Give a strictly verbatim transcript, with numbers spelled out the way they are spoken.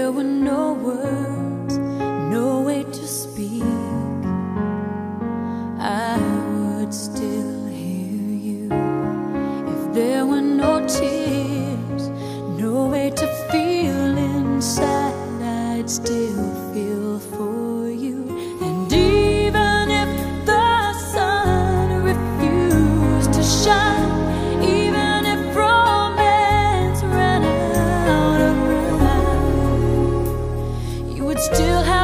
there were no words, no way to speak, I would still hear you. If there were no tears, no way to feel inside, I'd still feel for you. And even if the sun refused to shine, even if romance ran out of rhyme, you would still have